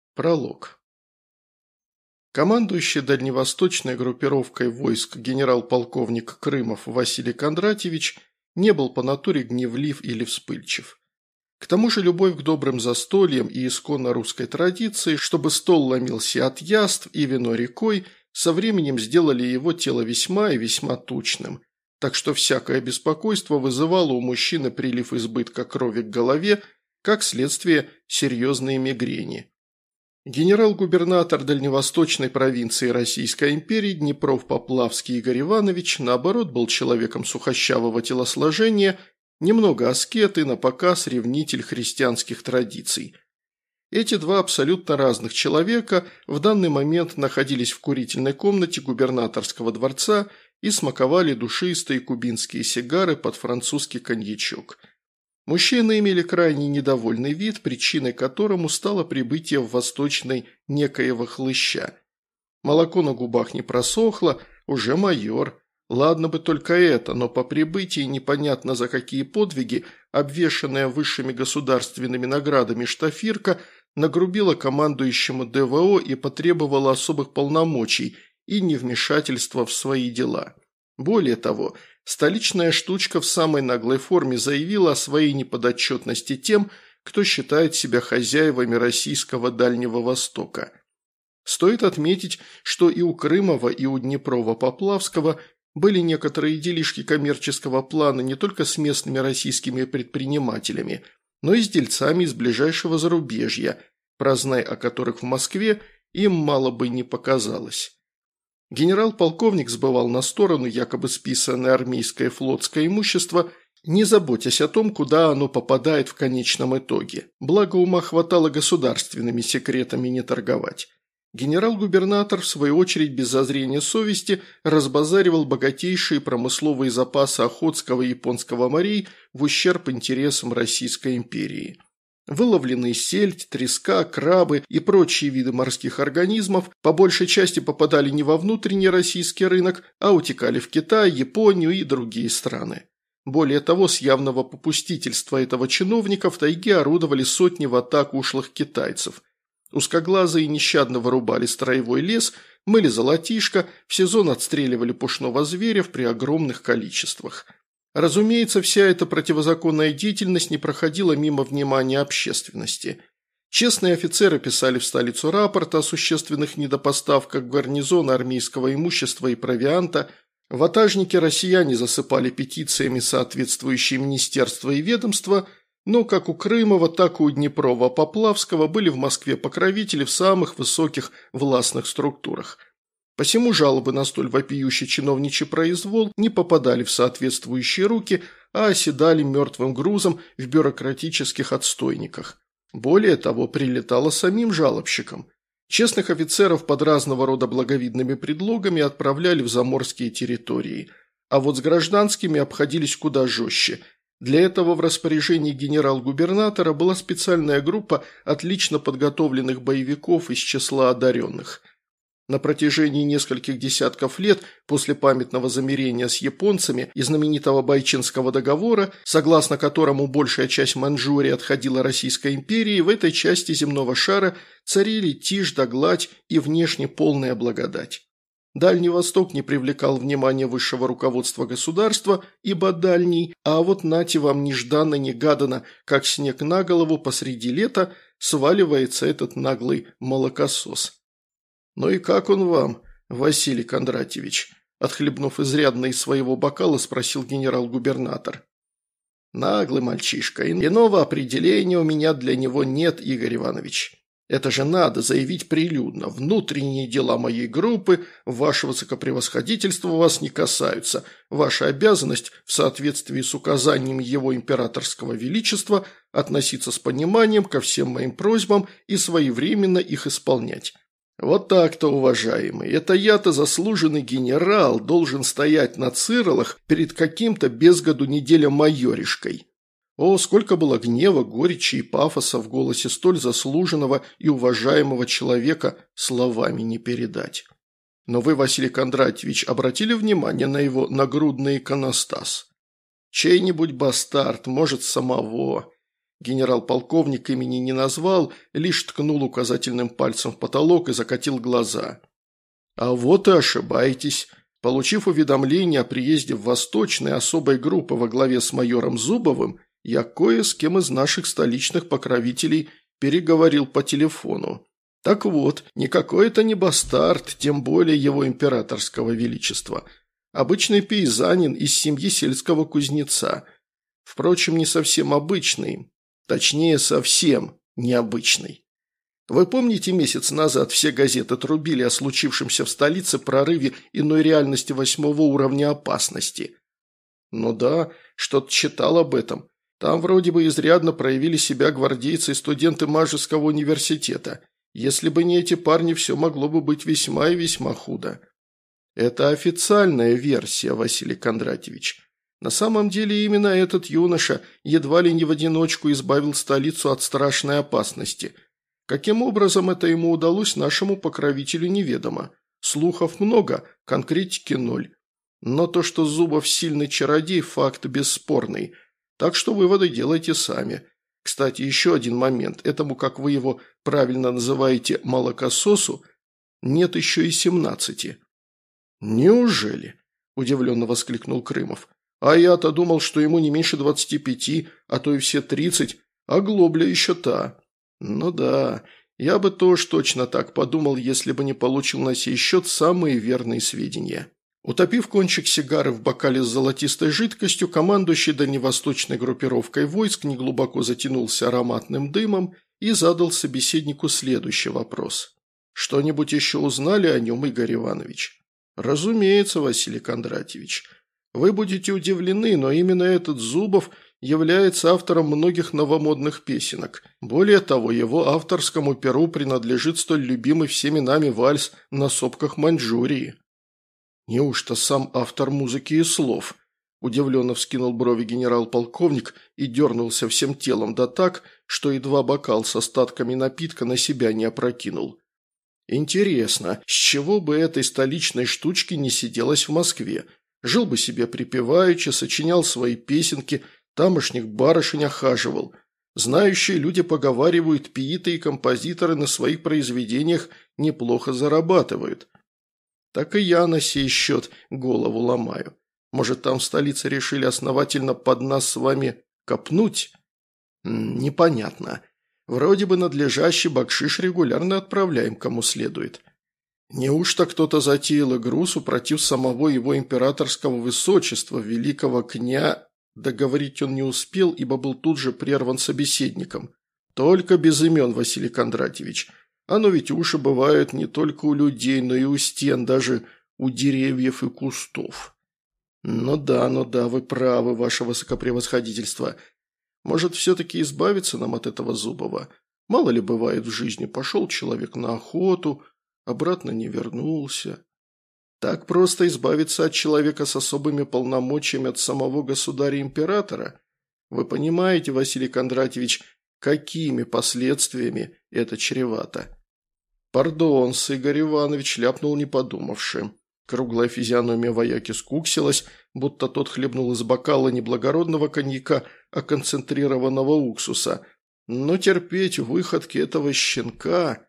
Пролог. Командующий дальневосточной группировкой войск генерал-полковник Крымов Василий Кондратьевич не был по натуре гневлив или вспыльчив. К тому же любовь к добрым застольям и исконно русской традиции, чтобы стол ломился от яств и вино рекой, со временем сделали его тело весьма и весьма тучным, так что всякое беспокойство вызывало у мужчины прилив избытка крови к голове, как следствие серьезной мигрени. Генерал-губернатор дальневосточной провинции Российской империи Днепров-Поплавский Игорь Иванович, наоборот, был человеком сухощавого телосложения, немного аскет и напоказ ревнитель христианских традиций. Эти два абсолютно разных человека в данный момент находились в курительной комнате губернаторского дворца и смаковали душистые кубинские сигары под французский коньячок. Мужчины имели крайне недовольный вид, причиной которому стало прибытие в Восточной некоего хлыща. Молоко на губах не просохло, уже майор. Ладно бы только это, но по прибытии непонятно за какие подвиги, обвешанная высшими государственными наградами штафирка, нагрубила командующему ДВО и потребовала особых полномочий и невмешательства в свои дела. Более того, столичная штучка в самой наглой форме заявила о своей неподотчетности тем, кто считает себя хозяевами российского Дальнего Востока. Стоит отметить, что и у Крымова, и у Днепрова-Поплавского были некоторые делишки коммерческого плана не только с местными российскими предпринимателями, но и с дельцами из ближайшего зарубежья, прознай о которых в Москве им мало бы не показалось. Генерал-полковник сбывал на сторону якобы списанное армейское и флотское имущество, не заботясь о том, куда оно попадает в конечном итоге. Благо ума хватало государственными секретами не торговать. Генерал-губернатор, в свою очередь, без зазрения совести, разбазаривал богатейшие промысловые запасы Охотского и Японского морей в ущерб интересам Российской империи. Выловленные сельдь, треска, крабы и прочие виды морских организмов по большей части попадали не во внутренний российский рынок, а утекали в Китай, Японию и другие страны. Более того, с явного попустительства этого чиновника в тайге орудовали сотни ватаг ушлых китайцев. Узкоглазые нещадно вырубали строевой лес, мыли золотишко, в сезон отстреливали пушного зверя при огромных количествах. Разумеется, вся эта противозаконная деятельность не проходила мимо внимания общественности. Честные офицеры писали в столицу рапорт о существенных недопоставках гарнизона армейского имущества и провианта, ватажники-россияне засыпали петициями соответствующие министерства и ведомства, но как у Крымова, так и у Днепрова-Поплавского были в Москве покровители в самых высоких властных структурах. Посему жалобы на столь вопиющий чиновничий произвол не попадали в соответствующие руки, а оседали мертвым грузом в бюрократических отстойниках. Более того, прилетало самим жалобщикам. Честных офицеров под разного рода благовидными предлогами отправляли в заморские территории, а вот с гражданскими обходились куда жестче. Для этого в распоряжении генерал-губернатора была специальная группа отлично подготовленных боевиков из числа одаренных. На протяжении нескольких десятков лет после памятного замирения с японцами и знаменитого Байчинского договора, согласно которому большая часть Маньчжурии отходила Российской империи, в этой части земного шара царили тишь да гладь и внешне полная благодать. Дальний Восток не привлекал внимания высшего руководства государства, ибо дальний, а вот нате вам нежданно-негаданно, как снег на голову посреди лета, сваливается этот наглый молокосос. «Ну и как он вам, Василий Кондратьевич?» – отхлебнув изрядно из своего бокала, спросил генерал-губернатор. «Наглый мальчишка, иного определения у меня для него нет, Игорь Иванович. Это же надо заявить прилюдно. Внутренние дела моей группы, ваше высокопревосходительство вас не касаются. Ваша обязанность, в соответствии с указанием его императорского величества, относиться с пониманием ко всем моим просьбам и своевременно их исполнять. Вот так-то, уважаемый, это я-то заслуженный генерал должен стоять на циролах перед каким-то без году неделя майоришкой». О, сколько было гнева, горечи и пафоса в голосе столь заслуженного и уважаемого человека, словами не передать. Но вы, Василий Кондратьевич, обратили внимание на его нагрудный иконостас? Чей-нибудь бастард, может, самого. Генерал-полковник имени не назвал, лишь ткнул указательным пальцем в потолок и закатил глаза. А вот и ошибаетесь. Получив уведомление о приезде в Восточный особой группы во главе с майором Зубовым, я кое с кем из наших столичных покровителей переговорил по телефону. Так вот, никакой это не бастард, тем более его императорского величества. Обычный пейзанин из семьи сельского кузнеца. Впрочем, не совсем обычный. Точнее, совсем необычный. Вы помните, месяц назад все газеты трубили о случившемся в столице прорыве иной реальности 8-го уровня опасности? Ну да, что-то читал об этом. Там вроде бы изрядно проявили себя гвардейцы и студенты Мажеского университета. Если бы не эти парни, все могло бы быть весьма и весьма худо. Это официальная версия, Василий Кондратьевич. На самом деле именно этот юноша едва ли не в одиночку избавил столицу от страшной опасности. Каким образом это ему удалось, нашему покровителю неведомо. Слухов много, конкретики ноль. Но то, что Зубов сильный чародей, факт бесспорный. Так что выводы делайте сами. Кстати, еще один момент. Этому, как вы его правильно называете, молокососу, нет еще и 17. «Неужели?» – удивленно воскликнул Крымов. «А я-то думал, что ему не меньше 25, а то и все 30, а глобля еще та». «Ну да, я бы тоже точно так подумал, если бы не получил на сей счет самые верные сведения». Утопив кончик сигары в бокале с золотистой жидкостью, командующий дальневосточной группировкой войск неглубоко затянулся ароматным дымом и задал собеседнику следующий вопрос. «Что-нибудь еще узнали о нем, Игорь Иванович?» «Разумеется, Василий Кондратьевич. Вы будете удивлены, но именно этот Зубов является автором многих новомодных песенок. Более того, его авторскому перу принадлежит столь любимый всеми нами вальс «На сопках Маньчжурии». «Неужто сам автор музыки и слов?» – удивленно вскинул брови генерал-полковник и дернулся всем телом, да так, что едва бокал с остатками напитка на себя не опрокинул. «Интересно, с чего бы этой столичной штучки не сиделось в Москве? Жил бы себе припеваючи, сочинял свои песенки, тамошних барышень охаживал. Знающие люди поговаривают, пииты и композиторы на своих произведениях неплохо зарабатывают. Так и я на сей счет голову ломаю. Может, там в столице решили основательно под нас с вами копнуть? Непонятно. Вроде бы надлежащий бакшиш регулярно отправляем кому следует. Неужто кто-то затеял игру, супротив самого его императорского высочества, великого кня...» Договорить он не успел, ибо был тут же прерван собеседником. «Только без имен, Василий Кондратьевич. Оно ведь уши бывают не только у людей, но и у стен, даже у деревьев и кустов». Ну да, вы правы, ваше высокопревосходительство. Может, все-таки избавиться нам от этого Зубова? Мало ли бывает в жизни, пошел человек на охоту, обратно не вернулся. Так просто избавиться от человека с особыми полномочиями от самого государя-императора? Вы понимаете, Василий Кондратьевич, какими последствиями это чревато? «Пардон, Игорь Иванович», ляпнул не подумавши. Круглая физиономия вояки скуксилась, будто тот хлебнул из бокала не благородного коньяка, а концентрированного уксуса. Но терпеть выходки этого щенка...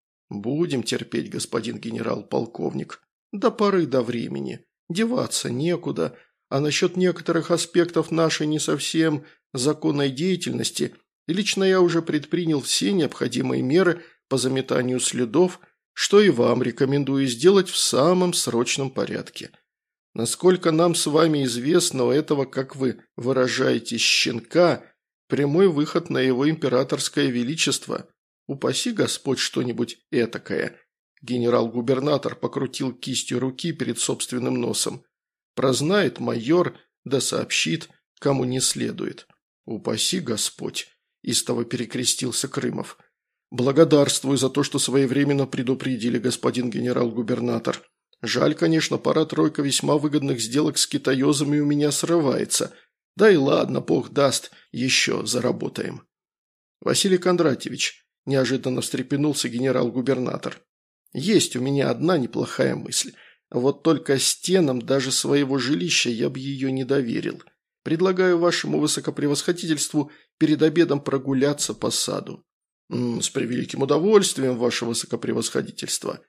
«Будем терпеть, господин генерал-полковник. До поры до времени. Деваться некуда. А насчет некоторых аспектов нашей не совсем законной деятельности лично я уже предпринял все необходимые меры по заметанию следов, что и вам рекомендую сделать в самом срочном порядке. Насколько нам с вами известно, у этого, как вы выражаетесь, щенка, прямой выход на его императорское величество. Упаси Господь что-нибудь этакое». Генерал-губернатор покрутил кистью руки перед собственным носом. «Прознает майор, да сообщит, кому не следует». «Упаси Господь», – истово перекрестился Крымов. «Благодарствую за то, что своевременно предупредили, господин генерал-губернатор. Жаль, конечно, пара-тройка весьма выгодных сделок с китаёзами у меня срывается. Да и ладно, бог даст, еще заработаем». «Василий Кондратьевич», – неожиданно встрепенулся генерал-губернатор, – «есть у меня одна неплохая мысль. Вот только стенам даже своего жилища я бы ее не доверил. Предлагаю вашему высокопревосходительству перед обедом прогуляться по саду». «С превеликим удовольствием, ваше высокопревосходительство».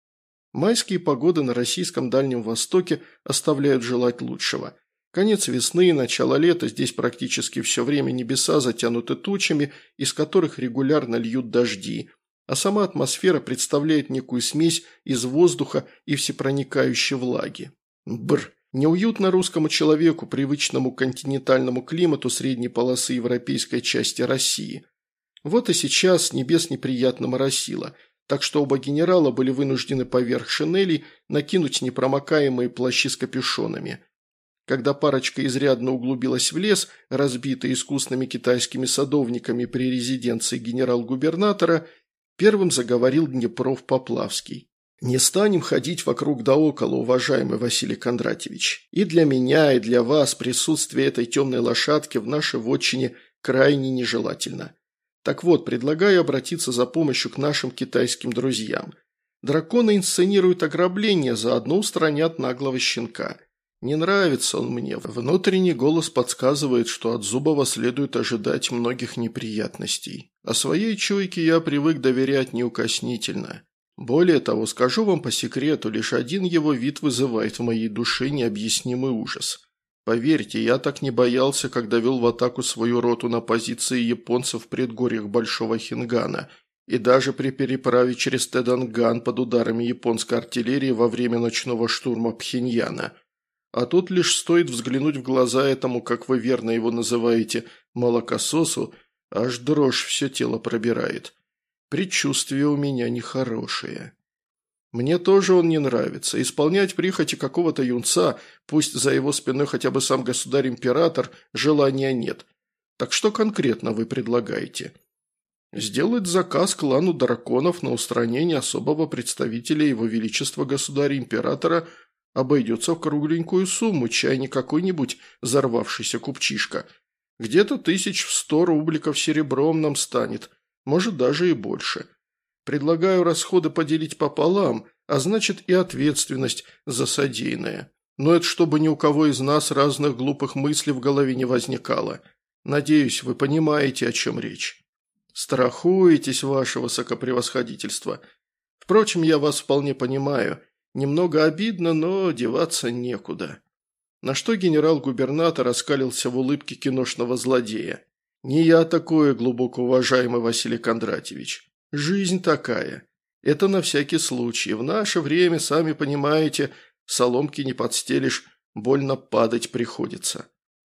Майские погоды на российском Дальнем Востоке оставляют желать лучшего. Конец весны и начало лета, здесь практически все время небеса затянуты тучами, из которых регулярно льют дожди, а сама атмосфера представляет некую смесь из воздуха и всепроникающей влаги. Бррр. Неуютно русскому человеку, привычному к континентальному климату средней полосы европейской части России. Вот и сейчас с небес неприятно моросило, так что оба генерала были вынуждены поверх шинелей накинуть непромокаемые плащи с капюшонами. Когда парочка изрядно углубилась в лес, разбитый искусными китайскими садовниками при резиденции генерал-губернатора, первым заговорил Днепров-Поплавский. «Не станем ходить вокруг да около, уважаемый Василий Кондратьевич. И для меня, и для вас присутствие этой темной лошадки в нашей вотчине крайне нежелательно. Так вот, предлагаю обратиться за помощью к нашим китайским друзьям. Драконы инсценируют ограбление, заодно устранят наглого щенка. Не нравится он мне. Внутренний голос подсказывает, что от Зубова следует ожидать многих неприятностей. А своей чуйке я привык доверять неукоснительно. Более того, скажу вам по секрету, лишь один его вид вызывает в моей душе необъяснимый ужас. Поверьте, я так не боялся, когда вел в атаку свою роту на позиции японцев в предгорьях Большого Хингана, и даже при переправе через Тэданган под ударами японской артиллерии во время ночного штурма Пхеньяна. А тут лишь стоит взглянуть в глаза этому, как вы верно его называете, молокососу, аж дрожь все тело пробирает. Предчувствия у меня нехорошие. Мне тоже он не нравится. Исполнять прихоти какого-то юнца, пусть за его спиной хотя бы сам государь-император, желания нет. Так что конкретно вы предлагаете? Сделать заказ клану драконов на устранение особого представителя его величества государя-императора обойдется в кругленькую сумму, чай не какой-нибудь взорвавшийся купчишка. Где-то 1100 рубликов серебром нам станет, может даже и больше. Предлагаю расходы поделить пополам, а значит и ответственность за содеянное. Но это чтобы ни у кого из нас разных глупых мыслей в голове не возникало. Надеюсь, вы понимаете, о чем речь. Страхуетесь, ваше высокопревосходительство. Впрочем, я вас вполне понимаю. Немного обидно, но деваться некуда». На что генерал-губернатор оскалился в улыбке киношного злодея. «Не я такой, глубоко уважаемый Василий Кондратьевич. Жизнь такая. Это на всякий случай. В наше время, сами понимаете, соломки не подстелишь, больно падать приходится».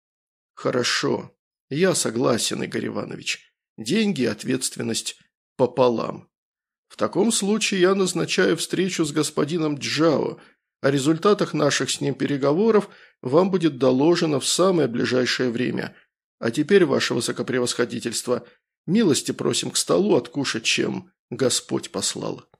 «Хорошо. Я согласен, Игорь Иванович. Деньги и ответственность пополам. В таком случае я назначаю встречу с господином Джао. О результатах наших с ним переговоров вам будет доложено в самое ближайшее время. А теперь, ваше высокопревосходительство, милости просим к столу откушать, чем Господь послал».